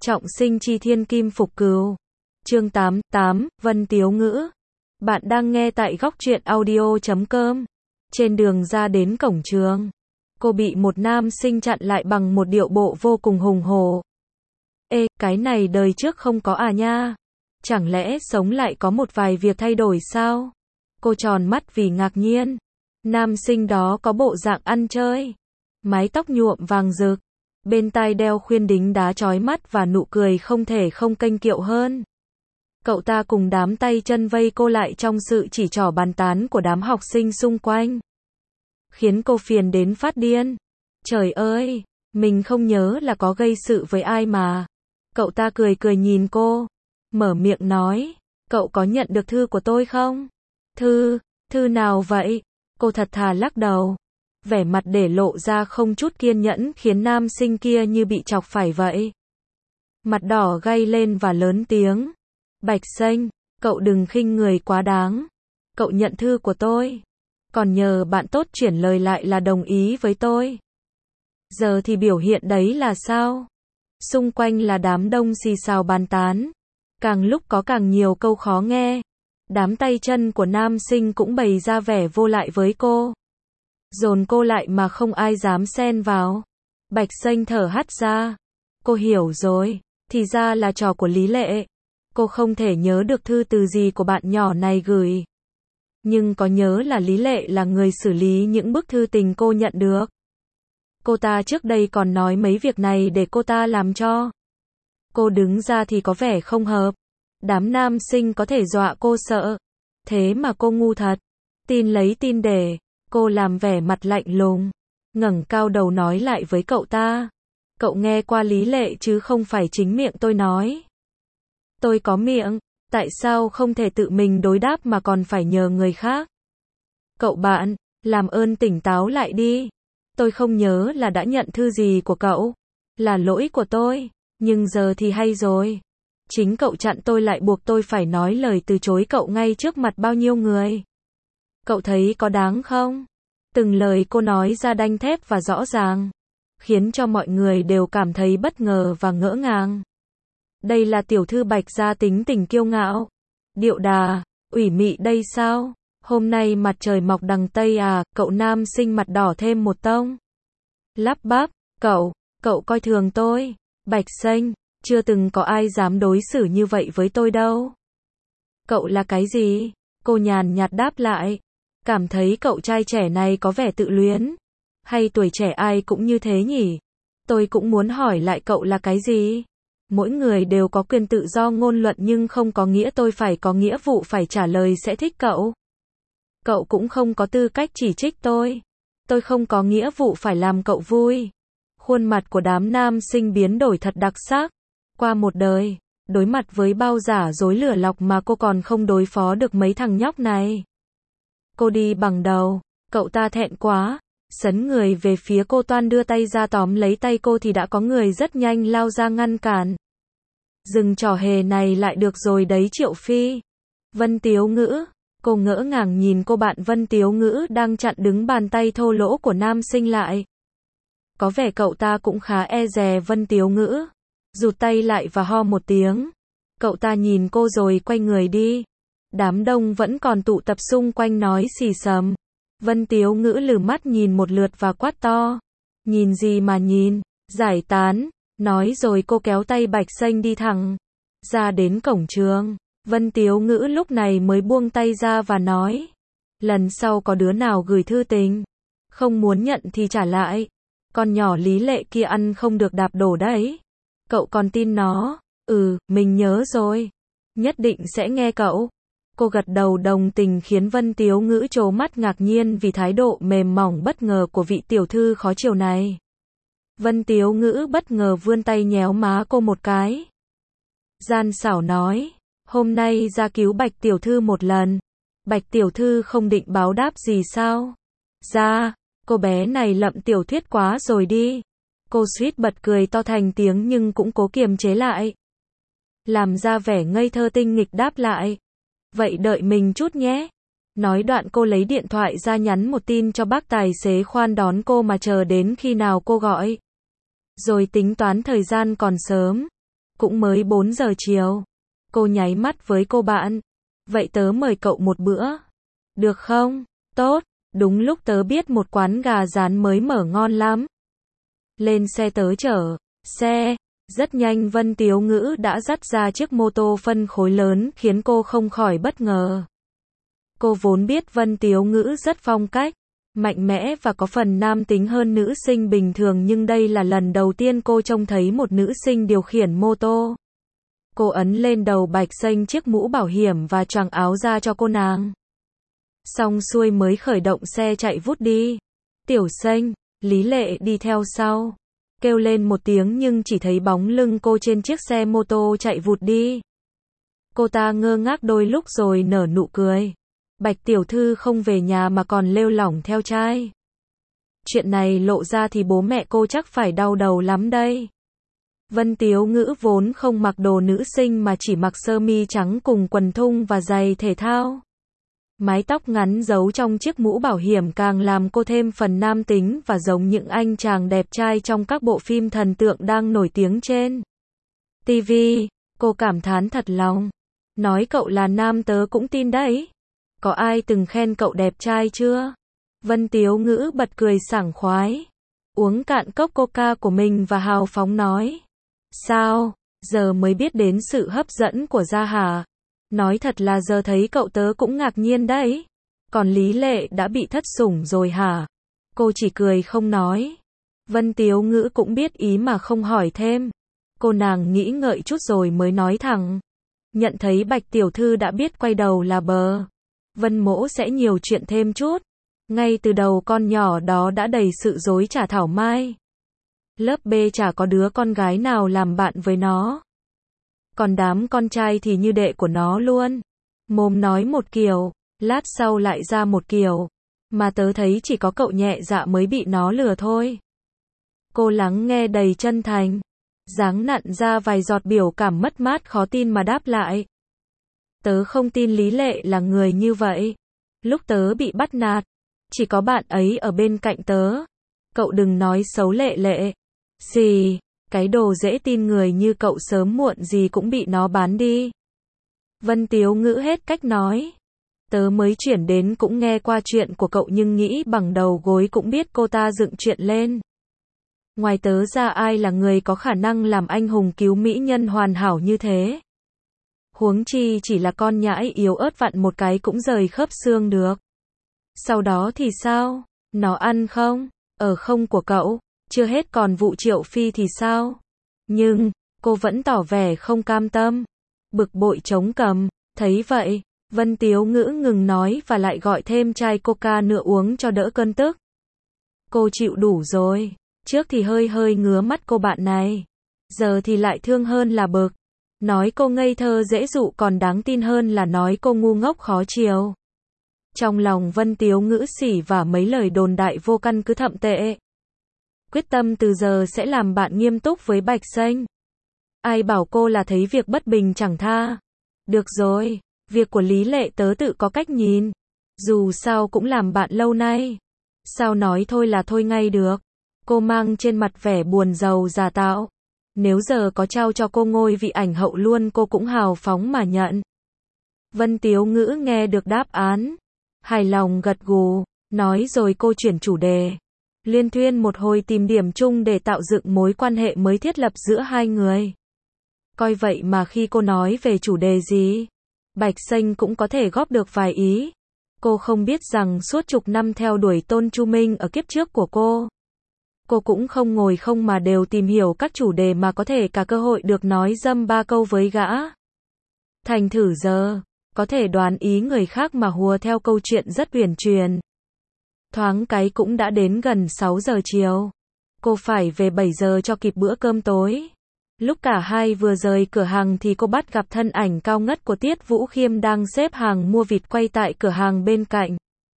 Trọng sinh chi thiên kim phục cừu. Chương 8, Vân Tiếu Ngữ. Bạn đang nghe tại góc truyện audio.com. Trên đường ra đến cổng trường, cô bị một nam sinh chặn lại bằng một điệu bộ vô cùng hùng hổ. Ê, cái này đời trước không có à nha? Chẳng lẽ sống lại có một vài việc thay đổi sao? Cô tròn mắt vì ngạc nhiên. Nam sinh đó có bộ dạng ăn chơi, mái tóc nhuộm vàng rực, bên tai đeo khuyên đính đá chói mắt và nụ cười không thể không kênh kiệu hơn. Cậu ta cùng đám tay chân vây cô lại trong sự chỉ trỏ bàn tán của đám học sinh xung quanh, khiến cô phiền đến phát điên. Trời ơi, mình không nhớ là có gây sự với ai mà. Cậu ta cười cười nhìn cô, mở miệng nói, cậu có nhận được thư của tôi không? Thư nào vậy? Cô thật thà lắc đầu, vẻ mặt để lộ ra không chút kiên nhẫn khiến nam sinh kia như bị chọc phải vậy. Mặt đỏ gay lên và lớn tiếng, Bạch Xanh, cậu đừng khinh người quá đáng. Cậu nhận thư của tôi, còn nhờ bạn tốt chuyển lời lại là đồng ý với tôi. Giờ thì biểu hiện đấy là sao? Xung quanh là đám đông xì xào bàn tán, càng lúc có càng nhiều câu khó nghe. Đám tay chân của nam sinh cũng bày ra vẻ vô lại với cô, dồn cô lại mà không ai dám xen vào. Bạch Xanh thở hắt ra. Cô hiểu rồi, thì ra là trò của Lý Lệ. Cô không thể nhớ được thư từ gì của bạn nhỏ này gửi, nhưng có nhớ là Lý Lệ là người xử lý những bức thư tình cô nhận được. Cô ta trước đây còn nói mấy việc này để cô ta làm cho. Cô đứng ra thì có vẻ không hợp. Đám nam sinh có thể dọa cô sợ, thế mà cô ngu thật, tin lấy tin để. Cô làm vẻ mặt lạnh lùng, ngẩng cao đầu nói lại với cậu ta, cậu nghe qua Lý Lệ chứ không phải chính miệng tôi nói. Tôi có miệng, tại sao không thể tự mình đối đáp mà còn phải nhờ người khác? Cậu bạn, làm ơn tỉnh táo lại đi. Tôi không nhớ là đã nhận thư gì của cậu, là lỗi của tôi, nhưng giờ thì hay rồi. Chính cậu chặn tôi lại buộc tôi phải nói lời từ chối cậu ngay trước mặt bao nhiêu người. Cậu thấy có đáng không? Từng lời cô nói ra đanh thép và rõ ràng, khiến cho mọi người đều cảm thấy bất ngờ và ngỡ ngàng. Đây là tiểu thư Bạch gia tính tình kiêu ngạo, điệu đà, ủy mị đây sao? Hôm nay mặt trời mọc đằng Tây à? Cậu nam sinh mặt đỏ thêm một tông, lắp bắp, cậu coi thường tôi. Bạch Xanh, chưa từng có ai dám đối xử như vậy với tôi đâu. Cậu là cái gì? Cô nhàn nhạt đáp lại, cảm thấy cậu trai trẻ này có vẻ tự luyến. Hay tuổi trẻ ai cũng như thế nhỉ? Tôi cũng muốn hỏi lại cậu là cái gì? Mỗi người đều có quyền tự do ngôn luận nhưng không có nghĩa tôi phải có nghĩa vụ phải trả lời sẽ thích cậu. Cậu cũng không có tư cách chỉ trích tôi. Tôi không có nghĩa vụ phải làm cậu vui. Khuôn mặt của đám nam sinh biến đổi thật đặc sắc. Qua một đời, đối mặt với bao giả dối lửa lọc mà cô còn không đối phó được mấy thằng nhóc này. Cô đi bằng đầu, cậu ta thẹn quá, sấn người về phía cô toan đưa tay ra tóm lấy tay cô thì đã có người rất nhanh lao ra ngăn cản. Dừng trò hề này lại được rồi đấy Triệu Phi. Vân Tiếu Ngữ, cô ngỡ ngàng nhìn cô bạn Vân Tiếu Ngữ đang chặn đứng bàn tay thô lỗ của nam sinh lại. Có vẻ cậu ta cũng khá e dè Vân Tiếu Ngữ, rụt tay lại và ho một tiếng. Cậu ta nhìn cô rồi quay người đi. Đám đông vẫn còn tụ tập xung quanh nói xì xầm. Vân Tiếu Ngữ lử mắt nhìn một lượt và quát to. Nhìn gì mà nhìn, giải tán. Nói rồi cô kéo tay Bạch Xanh đi thẳng ra đến cổng trường. Vân Tiếu Ngữ lúc này mới buông tay ra và nói, lần sau có đứa nào gửi thư tình, không muốn nhận thì trả lại. Con nhỏ Lý Lệ kia ăn không được đạp đổ đấy. Cậu còn tin nó? Mình nhớ rồi. Nhất định sẽ nghe cậu. Cô gật đầu đồng tình khiến Vân Tiếu Ngữ trố mắt ngạc nhiên vì thái độ mềm mỏng bất ngờ của vị tiểu thư khó chiều này. Vân Tiếu Ngữ bất ngờ vươn tay nhéo má cô một cái. Gian xảo nói, hôm nay ra cứu Bạch tiểu thư một lần. Bạch tiểu thư không định báo đáp gì sao? Ra, cô bé này lậm tiểu thuyết quá rồi đi. Cô suýt bật cười to thành tiếng nhưng cũng cố kiềm chế lại, làm ra vẻ ngây thơ tinh nghịch đáp lại. Vậy đợi mình chút nhé. Nói đoạn cô lấy điện thoại ra nhắn một tin cho bác tài xế khoan đón cô mà chờ đến khi nào cô gọi. Rồi tính toán thời gian còn sớm. Cũng mới 4 giờ chiều. Cô nháy mắt với cô bạn. Vậy tớ mời cậu một bữa. Được không? Tốt, đúng lúc tớ biết một quán gà rán mới mở ngon lắm. Lên xe tớ chở. Xe. Rất nhanh Vân Tiếu Ngữ đã dắt ra chiếc mô tô phân khối lớn khiến cô không khỏi bất ngờ. Cô vốn biết Vân Tiếu Ngữ rất phong cách, mạnh mẽ và có phần nam tính hơn nữ sinh bình thường, nhưng đây là lần đầu tiên cô trông thấy một nữ sinh điều khiển mô tô. Cô ấn lên đầu Bạch Xanh chiếc mũ bảo hiểm và choàng áo ra cho cô nàng. Xong xuôi mới khởi động xe chạy vút đi. Tiểu Xanh, Lý Lệ đi theo sau. Kêu lên một tiếng nhưng chỉ thấy bóng lưng cô trên chiếc xe mô tô chạy vụt đi. Cô ta ngơ ngác đôi lúc rồi nở nụ cười. Bạch tiểu thư không về nhà mà còn lêu lỏng theo trai. Chuyện này lộ ra thì bố mẹ cô chắc phải đau đầu lắm đây. Vân Tiếu Ngữ vốn không mặc đồ nữ sinh mà chỉ mặc sơ mi trắng cùng quần thun và giày thể thao. Mái tóc ngắn giấu trong chiếc mũ bảo hiểm càng làm cô thêm phần nam tính và giống những anh chàng đẹp trai trong các bộ phim thần tượng đang nổi tiếng trên TV. Cô cảm thán thật lòng. Nói cậu là nam tớ cũng tin đấy. Có ai từng khen cậu đẹp trai chưa? Vân Tiếu Ngữ bật cười sảng khoái. Uống cạn cốc coca của mình và hào phóng nói. Sao? Giờ mới biết đến sự hấp dẫn của Gia hả? Nói thật là giờ thấy cậu tớ cũng ngạc nhiên đấy. Còn Lý Lệ đã bị thất sủng rồi hả? Cô chỉ cười không nói. Vân Tiếu Ngữ cũng biết ý mà không hỏi thêm. Cô nàng nghĩ ngợi chút rồi mới nói thẳng. Nhận thấy Bạch tiểu thư đã biết quay đầu là bờ. Vân mỗ sẽ nhiều chuyện thêm chút. Ngay từ đầu con nhỏ đó đã đầy sự dối trá thảo mai. Lớp B chả có đứa con gái nào làm bạn với nó. Còn đám con trai thì như đệ của nó luôn. Mồm nói một kiểu, lát sau lại ra một kiểu. Mà tớ thấy chỉ có cậu nhẹ dạ mới bị nó lừa thôi. Cô lắng nghe đầy chân thành. Dáng nặn ra vài giọt biểu cảm mất mát khó tin mà đáp lại. Tớ không tin Lý Lệ là người như vậy. Lúc tớ bị bắt nạt, chỉ có bạn ấy ở bên cạnh tớ. Cậu đừng nói xấu Lệ Lệ. Xì, cái đồ dễ tin người như cậu sớm muộn gì cũng bị nó bán đi. Vân Tiếu Ngữ hết cách nói. Tớ mới chuyển đến cũng nghe qua chuyện của cậu nhưng nghĩ bằng đầu gối cũng biết cô ta dựng chuyện lên. Ngoài tớ ra ai là người có khả năng làm anh hùng cứu mỹ nhân hoàn hảo như thế. Huống chi chỉ là con nhãi yếu ớt vặn một cái cũng rời khớp xương được. Sau đó thì sao? Nó ăn không? Ở không của cậu? Chưa hết còn vụ Triệu Phi thì sao? Nhưng, cô vẫn tỏ vẻ không cam tâm. Bực bội chống cằm. Thấy vậy, Vân Tiếu Ngữ ngừng nói và lại gọi thêm chai coca nữa uống cho đỡ cơn tức. Cô chịu đủ rồi. Trước thì hơi hơi ngứa mắt cô bạn này. Giờ thì lại thương hơn là bực. Nói cô ngây thơ dễ dụ còn đáng tin hơn là nói cô ngu ngốc khó chiều. Trong lòng Vân Tiếu Ngữ xỉ và mấy lời đồn đại vô căn cứ thậm tệ. Quyết tâm từ giờ sẽ làm bạn nghiêm túc với Bạch Xanh. Ai bảo cô là thấy việc bất bình chẳng tha. Được rồi, việc của Lý Lệ tớ tự có cách nhìn. Dù sao cũng làm bạn lâu nay. Sao nói thôi là thôi ngay được. Cô mang trên mặt vẻ buồn rầu giả tạo. Nếu giờ có trao cho cô ngôi vị ảnh hậu luôn cô cũng hào phóng mà nhận. Vân Tiếu Ngữ nghe được đáp án. Hài lòng gật gù, nói rồi cô chuyển chủ đề. Liên thuyên một hồi tìm điểm chung để tạo dựng mối quan hệ mới thiết lập giữa hai người. Coi vậy mà khi cô nói về chủ đề gì, Bạch Xanh cũng có thể góp được vài ý. Cô không biết rằng suốt chục năm theo đuổi Tôn Chu Minh ở kiếp trước của cô cũng không ngồi không mà đều tìm hiểu các chủ đề mà có thể cả cơ hội được nói dăm ba câu với gã. Thành thử giờ, có thể đoán ý người khác mà hùa theo câu chuyện rất uyển chuyển. Thoáng cái cũng đã đến gần 6 giờ chiều. Cô phải về 7 giờ cho kịp bữa cơm tối. Lúc cả hai vừa rời cửa hàng thì cô bắt gặp thân ảnh cao ngất của Tiết Vũ Khiêm đang xếp hàng mua vịt quay tại cửa hàng bên cạnh.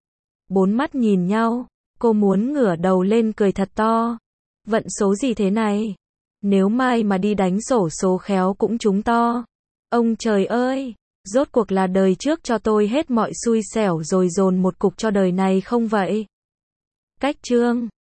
Bốn mắt nhìn nhau, cô muốn ngửa đầu lên cười thật to. Vận số gì thế này? Nếu mai mà đi đánh xổ số khéo cũng trúng to. Ông trời ơi, rốt cuộc là đời trước cho tôi hết mọi xui xẻo rồi dồn một cục cho đời này không vậy? Cách chương